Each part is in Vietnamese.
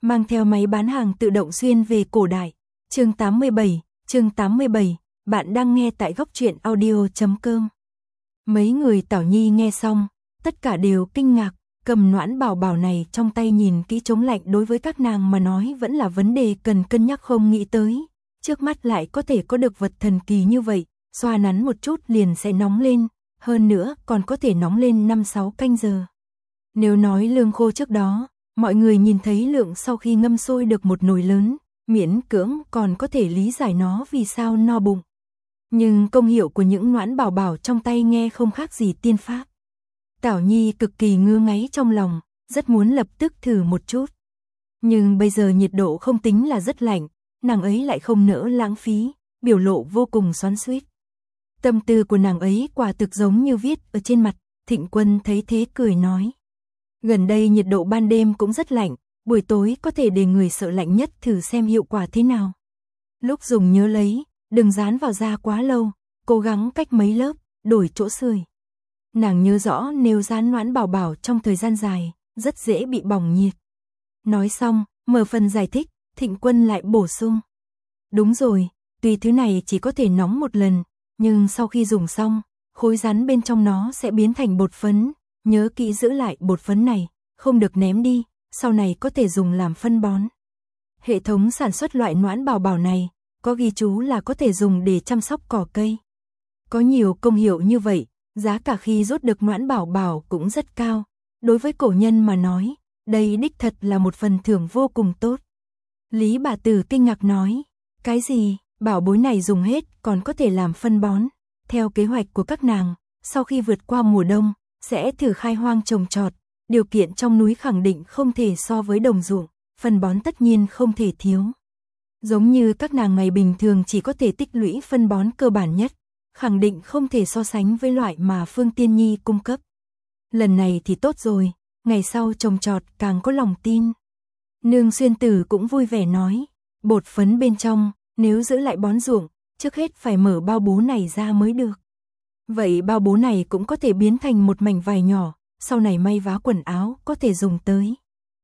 mang theo máy bán hàng tự động xuyên về cổ đại. Chương 87, bạn đang nghe tại góc truyện audio.com. Mấy người Tảo Nhi nghe xong, tất cả đều kinh ngạc, cầm Noãn Bảo Bảo này trong tay nhìn kỹ chống lạnh đối với các nàng mà nói vẫn là vấn đề cần cân nhắc, không nghĩ tới. Trước mắt lại có thể có được vật thần kỳ như vậy, xoa nắn một chút liền sẽ nóng lên, hơn nữa còn có thể nóng lên 5-6 canh giờ. Nếu nói lương khô trước đó, mọi người nhìn thấy lượng sau khi ngâm sôi được một nồi lớn, miễn cưỡng còn có thể lý giải nó vì sao no bụng. Nhưng công hiệu của những Noãn Bảo Bảo trong tay nghe không khác gì tiên pháp. Tảo Nhi cực kỳ ngứa ngáy trong lòng, rất muốn lập tức thử một chút. Nhưng bây giờ nhiệt độ không tính là rất lạnh, nàng ấy lại không nỡ lãng phí, biểu lộ vô cùng xoắn xuýt. Tâm tư của nàng ấy quả thực giống như viết ở trên mặt. Thịnh Quân thấy thế cười nói: gần đây nhiệt độ ban đêm cũng rất lạnh, buổi tối có thể để người sợ lạnh nhất thử xem hiệu quả thế nào. Lúc dùng nhớ lấy, đừng dán vào da quá lâu, cố gắng cách mấy lớp, đổi chỗ sưởi. Nàng nhớ rõ nếu dán Noãn Bảo Bảo trong thời gian dài, rất dễ bị bỏng nhiệt. Nói xong, mở phần giải thích, Thịnh Quân lại bổ sung: đúng rồi, tuy thứ này chỉ có thể nóng một lần, nhưng sau khi dùng xong, khối rắn bên trong nó sẽ biến thành bột phấn, nhớ kỹ giữ lại bột phấn này, không được ném đi, sau này có thể dùng làm phân bón. Hệ thống sản xuất loại Noãn Bảo Bảo này, có ghi chú là có thể dùng để chăm sóc cỏ cây. Có nhiều công hiệu như vậy, giá cả khi rút được Noãn Bảo Bảo cũng rất cao. Đối với cổ nhân mà nói, đây đích thật là một phần thưởng vô cùng tốt. Lý bà tử kinh ngạc nói: cái gì, bảo bối này dùng hết còn có thể làm phân bón. Theo kế hoạch của các nàng, sau khi vượt qua mùa đông, sẽ thử khai hoang trồng trọt. Điều kiện trong núi khẳng định không thể so với đồng ruộng, phân bón tất nhiên không thể thiếu. Giống như các nàng ngày bình thường chỉ có thể tích lũy phân bón cơ bản nhất, khẳng định không thể so sánh với loại mà Phương Tiên Nhi cung cấp. Lần này thì tốt rồi, ngày sau trồng trọt càng có lòng tin. Nương Xuyên Tử cũng vui vẻ nói: bột phấn bên trong, nếu giữ lại bón ruộng, trước hết phải mở bao bố này ra mới được. Vậy bao bố này cũng có thể biến thành một mảnh vải nhỏ, sau này may vá quần áo có thể dùng tới.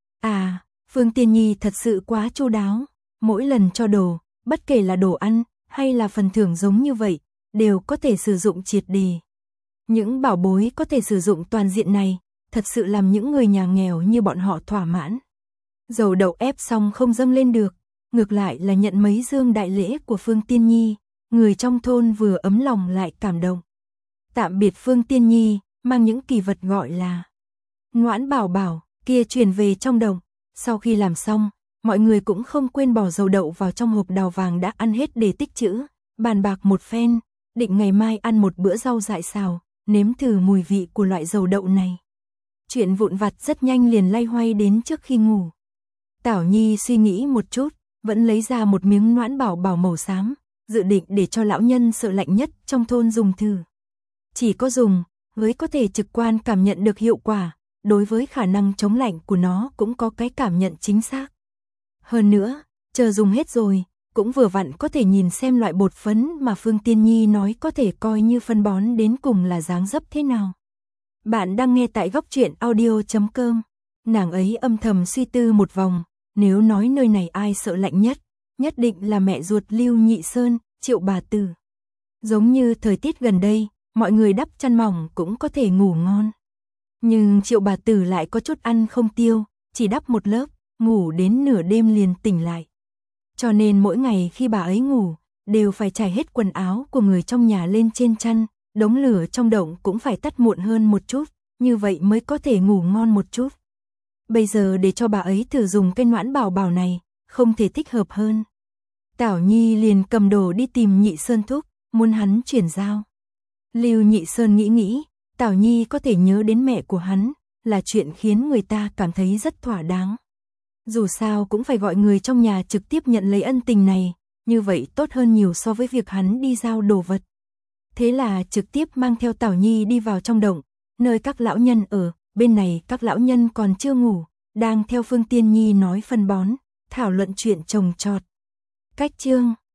À, Phương Tiên Nhi thật sự quá chu đáo, mỗi lần cho đồ, bất kể là đồ ăn hay là phần thưởng giống như vậy, đều có thể sử dụng triệt đề. Những bảo bối có thể sử dụng toàn diện này, thật sự làm những người nhà nghèo như bọn họ thỏa mãn. Dầu đậu ép xong không dâng lên được, ngược lại là nhận mấy dương đại lễ của Phương Tiên Nhi, người trong thôn vừa ấm lòng lại cảm động. Tạm biệt Phương Tiên Nhi, mang những kỳ vật gọi là Noãn Bảo Bảo kia chuyển về trong đồng. Sau khi làm xong, mọi người cũng không quên bỏ dầu đậu vào trong hộp đào vàng đã ăn hết để tích trữ, bàn bạc một phen, định ngày mai ăn một bữa rau dại xào, nếm thử mùi vị của loại dầu đậu này. Chuyện vụn vặt rất nhanh liền lay hoay đến trước khi ngủ. Tảo Nhi suy nghĩ một chút, vẫn lấy ra một miếng Noãn Bảo Bảo màu xám, dự định để cho lão nhân sợ lạnh nhất trong thôn dùng thử. Chỉ có dùng, mới có thể trực quan cảm nhận được hiệu quả, đối với khả năng chống lạnh của nó cũng có cái cảm nhận chính xác. Hơn nữa, chờ dùng hết rồi, cũng vừa vặn có thể nhìn xem loại bột phấn mà Phương Tiên Nhi nói có thể coi như phân bón đến cùng là dáng dấp thế nào. Bạn đang nghe tại góc truyện audio.com. Nàng ấy âm thầm suy tư một vòng, nếu nói nơi này ai sợ lạnh nhất, nhất định là mẹ ruột Lưu Nhị Sơn, Triệu bà tử. Giống như thời tiết gần đây, mọi người đắp chăn mỏng cũng có thể ngủ ngon. Nhưng Triệu bà tử lại có chút ăn không tiêu, chỉ đắp một lớp, ngủ đến nửa đêm liền tỉnh lại. Cho nên mỗi ngày khi bà ấy ngủ, đều phải trải hết quần áo của người trong nhà lên trên chăn, đống lửa trong động cũng phải tắt muộn hơn một chút, như vậy mới có thể ngủ ngon một chút. Bây giờ để cho bà ấy thử dùng cái Noãn Bảo Bảo này, không thể thích hợp hơn. Tảo Nhi liền cầm đồ đi tìm Nhị Sơn thúc, muốn hắn chuyển giao. Lưu Nhị Sơn nghĩ, Tảo Nhi có thể nhớ đến mẹ của hắn, là chuyện khiến người ta cảm thấy rất thỏa đáng. Dù sao cũng phải gọi người trong nhà trực tiếp nhận lấy ân tình này, như vậy tốt hơn nhiều so với việc hắn đi giao đồ vật. Thế là trực tiếp mang theo Tảo Nhi đi vào trong động, nơi các lão nhân ở, bên này các lão nhân còn chưa ngủ, đang theo Phương Tiên Nhi nói phân bón, thảo luận chuyện trồng trọt. Cách chương